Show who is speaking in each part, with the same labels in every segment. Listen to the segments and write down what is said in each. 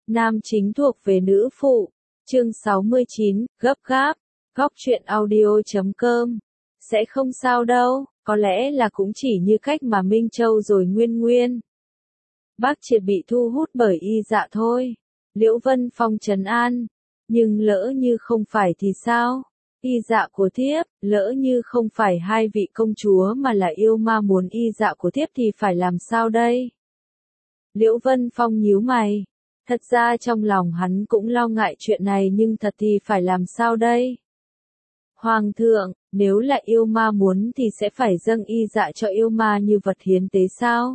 Speaker 1: Nam chính thuộc về nữ phụ. Chương 69, gấp gáp. Góc truyện audio.com. Sẽ không sao đâu, có lẽ là cũng chỉ như cách mà Minh Châu rồi Nguyên Nguyên. Bác Triệt bị thu hút bởi y dạ thôi. Liễu Vân Phong trấn an. Nhưng lỡ như không phải thì sao? Y dạ của thiếp, lỡ như không phải hai vị công chúa mà là yêu ma muốn y dạ của thiếp thì phải làm sao đây? Liễu Vân Phong nhíu mày. Thật ra trong lòng hắn cũng lo ngại chuyện này nhưng thật thì phải làm sao đây? Hoàng thượng, nếu là yêu ma muốn thì sẽ phải dâng y dạ cho yêu ma như vật hiến tế sao?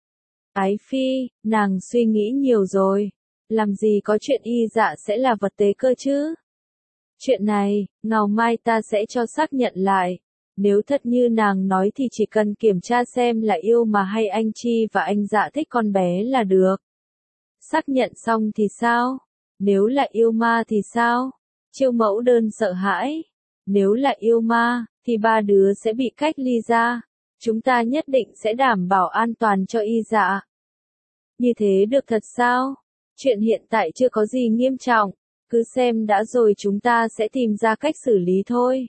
Speaker 1: Ái phi, nàng suy nghĩ nhiều rồi. Làm gì có chuyện y dạ sẽ là vật tế cơ chứ? Chuyện này, ngày mai ta sẽ cho xác nhận lại. Nếu thật như nàng nói thì chỉ cần kiểm tra xem là yêu mà hay anh Chi và anh Dạ thích con bé là được. Xác nhận xong thì sao? Nếu là yêu ma thì sao? Chiêu Mẫu Đơn sợ hãi. Nếu là yêu ma, thì ba đứa sẽ bị cách ly ra. Chúng ta nhất định sẽ đảm bảo an toàn cho y dạ. Như thế được thật sao? Chuyện hiện tại chưa có gì nghiêm trọng. Cứ xem đã rồi chúng ta sẽ tìm ra cách xử lý thôi.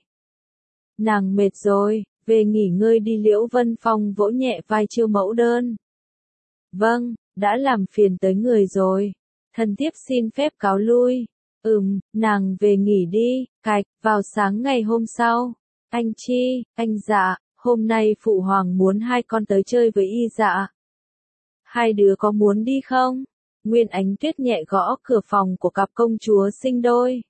Speaker 1: Nàng mệt rồi, về nghỉ ngơi đi. Liễu Vân Phong vỗ nhẹ vai Chiêu Mẫu Đơn. Vâng, đã làm phiền tới người rồi. Thần thiếp xin phép cáo lui. Nàng về nghỉ đi. Cạch, vào sáng ngày hôm sau. Anh Chi, anh Dạ, hôm nay phụ hoàng muốn hai con tới chơi với y dạ. Hai đứa có muốn đi không? Nguyên Ánh Tuyết nhẹ gõ cửa phòng của cặp công chúa sinh đôi.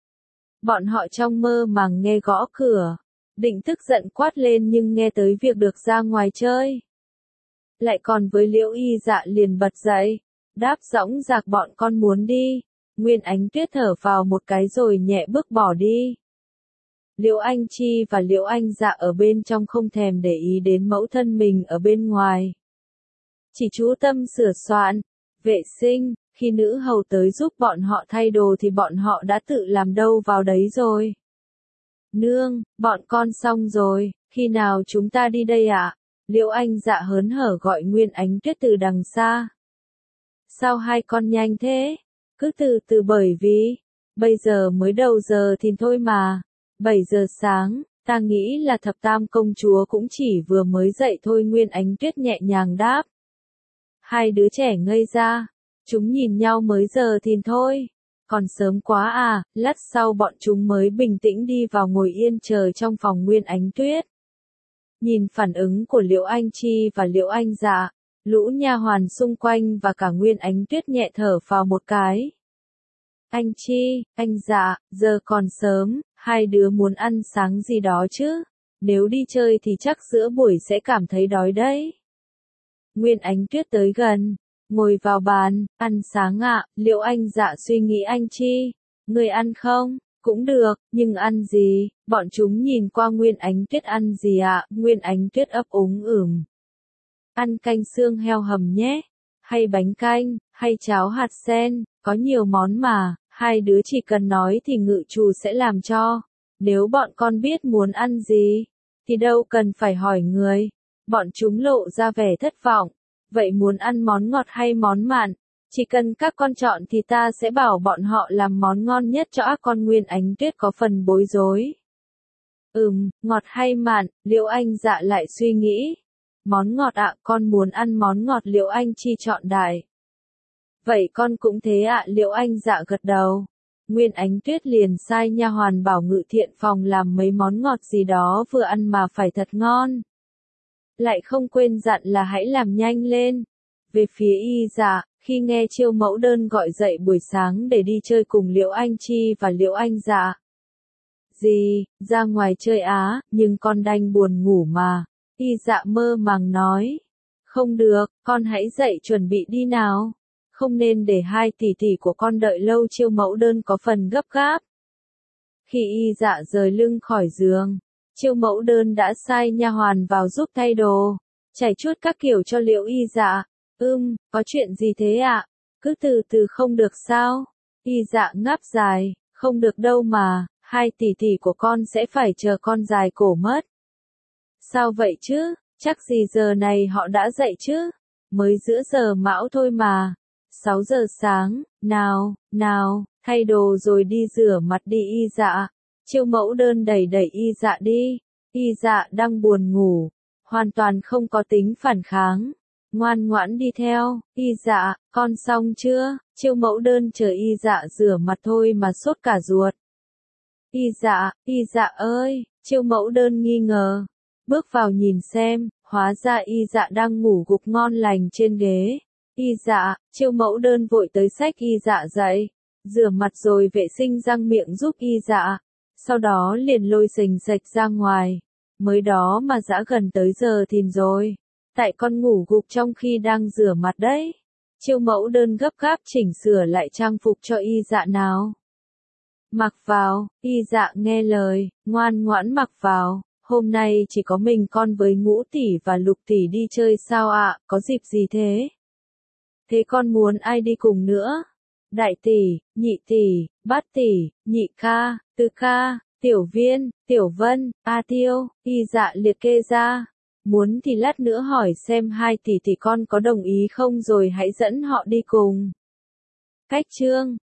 Speaker 1: Bọn họ trong mơ màng nghe gõ cửa, định tức giận quát lên nhưng nghe tới việc được ra ngoài chơi. Lại còn với Liễu y dạ liền bật dậy, đáp dõng dạc bọn con muốn đi. Nguyên Ánh Tuyết thở vào một cái rồi nhẹ bước bỏ đi. Liễu Anh Chi và Liễu Anh Dạ ở bên trong không thèm để ý đến mẫu thân mình ở bên ngoài. Chỉ chú tâm sửa soạn, vệ sinh, khi nữ hầu tới giúp bọn họ thay đồ thì bọn họ đã tự làm đâu vào đấy rồi. Nương, bọn con xong rồi, khi nào chúng ta đi đây ạ? Liễu Anh Dạ hớn hở gọi Nguyên Ánh Tuyết từ đằng xa. Sao hai con nhanh thế? Cứ từ từ bởi vì, bây giờ mới đầu giờ thì thôi mà. 7 giờ sáng, ta nghĩ là thập tam công chúa cũng chỉ vừa mới dậy thôi. Nguyên Ánh Tuyết nhẹ nhàng đáp. Hai đứa trẻ ngây ra, chúng nhìn nhau mới giờ thì thôi. Còn sớm quá à, lát sau bọn chúng mới bình tĩnh đi vào ngồi yên chờ trong phòng Nguyên Ánh Tuyết. Nhìn phản ứng của Liễu Anh Chi và Liễu Anh Dạ, lũ nha hoàn xung quanh và cả Nguyên Ánh Tuyết nhẹ thở vào một cái. Anh Chi, anh Dạ, giờ còn sớm, hai đứa muốn ăn sáng gì đó chứ? Nếu đi chơi thì chắc giữa buổi sẽ cảm thấy đói đấy. Nguyên Ánh Tuyết tới gần, ngồi vào bàn, ăn sáng ạ. Liễu Anh Dạ suy nghĩ. Anh Chi, người ăn không? Cũng được, nhưng ăn gì? Bọn chúng nhìn qua Nguyên Ánh Tuyết. Ăn gì ạ? Nguyên Ánh Tuyết ấp úng Ăn canh xương heo hầm nhé, hay bánh canh, hay cháo hạt sen, có nhiều món mà, hai đứa chỉ cần nói thì ngự chủ sẽ làm cho. Nếu bọn con biết muốn ăn gì, thì đâu cần phải hỏi người. Bọn chúng lộ ra vẻ thất vọng. Vậy muốn ăn món ngọt hay món mặn? Chỉ cần các con chọn thì ta sẽ bảo bọn họ làm món ngon nhất cho các con. Nguyên Ánh Tuyết có phần bối rối. Ngọt hay mặn? Liễu Anh Dạ lại suy nghĩ. Món ngọt ạ, con muốn ăn món ngọt. Liễu Anh Chi chọn đại. Vậy con cũng thế ạ. Liễu Anh Dạ gật đầu. Nguyên Ánh Tuyết liền sai nha hoàn bảo Ngự Thiện phòng làm mấy món ngọt gì đó vừa ăn mà phải thật ngon. Lại không quên dặn là hãy làm nhanh lên. Về phía y dạ, khi nghe Chiêu Mẫu Đơn gọi dậy buổi sáng để đi chơi cùng Liễu Anh Chi và Liễu Anh Dạ. Gì, ra ngoài chơi á, nhưng con đành buồn ngủ mà. Y dạ mơ màng nói. Không được, con hãy dậy chuẩn bị đi nào. Không nên để hai tỷ tỷ của con đợi lâu. Chiêu Mẫu Đơn có phần gấp gáp. Khi y dạ rời lưng khỏi giường, Chiêu Mẫu Đơn đã sai nha hoàn vào giúp thay đồ, chải chuốt các kiểu cho Liễu y dạ. Có chuyện gì thế ạ? Cứ từ từ không được sao? Y dạ ngáp dài, không được đâu mà, hai tỷ tỷ của con sẽ phải chờ con dài cổ mất. Sao vậy chứ? Chắc gì giờ này họ đã dậy chứ? Mới giữa giờ mão thôi mà. 6 giờ sáng, nào, thay đồ rồi đi rửa mặt đi Y Dạ. Chiêu mẫu đơn đẩy đẩy Y Dạ đi. Y Dạ đang buồn ngủ, hoàn toàn không có tính phản kháng. Ngoan ngoãn đi theo. Y Dạ, con xong chưa? Chiêu mẫu đơn chờ Y Dạ rửa mặt thôi mà sốt cả ruột. Y Dạ ơi, chiêu mẫu đơn nghi ngờ. Bước vào nhìn xem, hóa ra Y Dạ đang ngủ gục ngon lành trên ghế. Y Dạ, chiêu mẫu đơn vội tới xách Y Dạ dậy, rửa mặt rồi vệ sinh răng miệng giúp Y Dạ. Sau đó liền lôi sình sạch ra ngoài. Mới đó mà đã gần tới giờ thìn rồi. Tại con ngủ gục trong khi đang rửa mặt đấy. Chiêu mẫu đơn gấp gáp chỉnh sửa lại trang phục cho Y Dạ nào. Mặc vào. Y Dạ nghe lời, ngoan ngoãn mặc vào. Hôm nay chỉ có mình con với Ngũ tỷ và Lục tỷ đi chơi sao ạ, có dịp gì thế? Thế con muốn ai đi cùng nữa? Đại tỷ, nhị tỷ, bát tỷ, nhị ca, tứ ca, Tiểu Viên, Tiểu Vân, A Tiêu. Y Dạ liệt kê ra. Muốn thì lát nữa hỏi xem 2 tỷ tỷ con có đồng ý không rồi hãy dẫn họ đi cùng. Cách chương